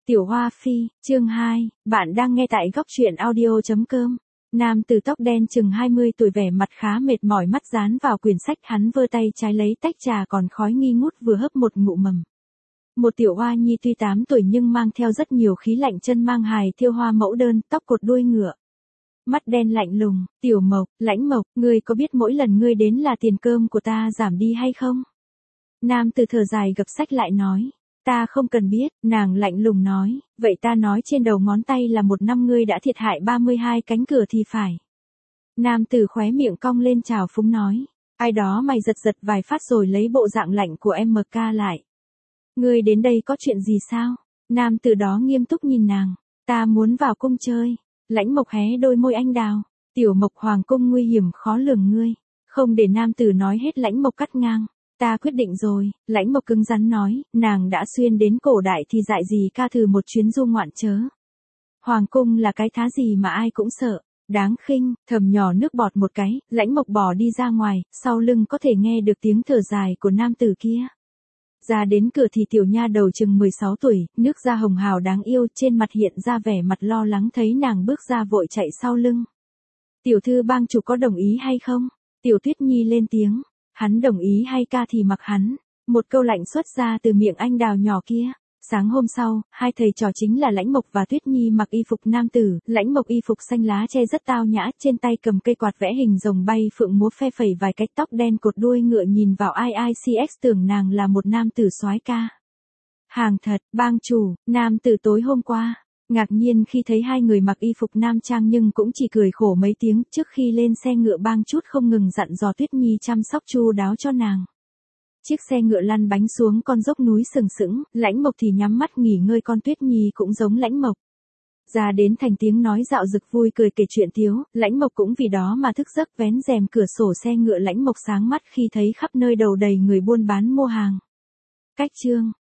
Tiểu Hoa Phi, chương 2, bạn đang nghe tại góc truyện audio.com. Nam tử tóc đen chừng 20 tuổi vẻ mặt khá mệt mỏi, mắt dán vào quyển sách, hắn vơ tay trái lấy tách trà còn khói nghi ngút vừa hấp một ngụm mầm. Một tiểu hoa nhi tuy 8 tuổi nhưng mang theo rất nhiều khí lạnh, chân mang hài thêu hoa mẫu đơn, tóc cột đuôi ngựa. Mắt đen lạnh lùng, Tiểu Mộc, Lãnh Mộc, ngươi có biết mỗi lần ngươi đến là tiền cơm của ta giảm đi hay không? Nam tử thở dài gập sách lại nói. Ta không cần biết, nàng lạnh lùng nói, vậy ta nói trên đầu ngón tay là một năm ngươi đã thiệt hại 32 cánh cửa thì phải. Nam tử khóe miệng cong lên trào phúng nói, ai đó mày giật giật vài phát rồi lấy bộ dạng lạnh của MK lại. Ngươi đến đây có chuyện gì sao? Nam tử đó nghiêm túc nhìn nàng, ta muốn vào cung chơi. Lãnh Mộc hé đôi môi anh đào, Tiểu Mộc, hoàng cung nguy hiểm khó lường, ngươi. Không để nam tử nói hết, Lãnh Mộc cắt ngang. Ta quyết định rồi, Lãnh Mộc cứng rắn nói, nàng đã xuyên đến cổ đại thì dại gì ca thử một chuyến du ngoạn chớ. Hoàng cung là cái thá gì mà ai cũng sợ, đáng khinh. Thầm nhỏ nước bọt một cái, Lãnh Mộc bỏ đi ra ngoài, sau lưng có thể nghe được tiếng thở dài của nam tử kia. Ra đến cửa thì tiểu nha đầu chừng 16 tuổi, nước da hồng hào đáng yêu, trên mặt hiện ra vẻ mặt lo lắng, thấy nàng bước ra vội chạy sau lưng. Tiểu thư bang chủ có đồng ý hay không? Tiểu Tuyết Nhi lên tiếng. Hắn đồng ý hay ca thì mặc hắn. Một câu lạnh xuất ra từ miệng anh đào nhỏ kia. Sáng hôm sau, hai thầy trò chính là Lãnh Mộc và Tuyết Nhi mặc y phục nam tử. Lãnh Mộc y phục xanh lá che rất tao nhã, trên tay cầm cây quạt vẽ hình rồng bay phượng múa phe phẩy vài cách, tóc đen cột đuôi ngựa, nhìn vào IICX tưởng nàng là một nam tử soái ca. Hàng thật, bang chủ, nam tử tối hôm qua. Ngạc nhiên khi thấy hai người mặc y phục nam trang nhưng cũng chỉ cười khổ mấy tiếng. Trước khi lên xe ngựa, bang chút không ngừng dặn dò Tuyết Nhi chăm sóc chu đáo cho nàng. Chiếc xe ngựa lăn bánh xuống con dốc núi sừng sững, Lãnh Mộc thì nhắm mắt nghỉ ngơi, con Tuyết Nhi cũng giống Lãnh Mộc. Ra đến thành tiếng nói dạo dực vui cười kể chuyện tiếu, Lãnh Mộc cũng vì đó mà thức giấc, vén rèm cửa sổ xe ngựa, Lãnh Mộc sáng mắt khi thấy khắp nơi đầu đầy người buôn bán mua hàng. Cách chương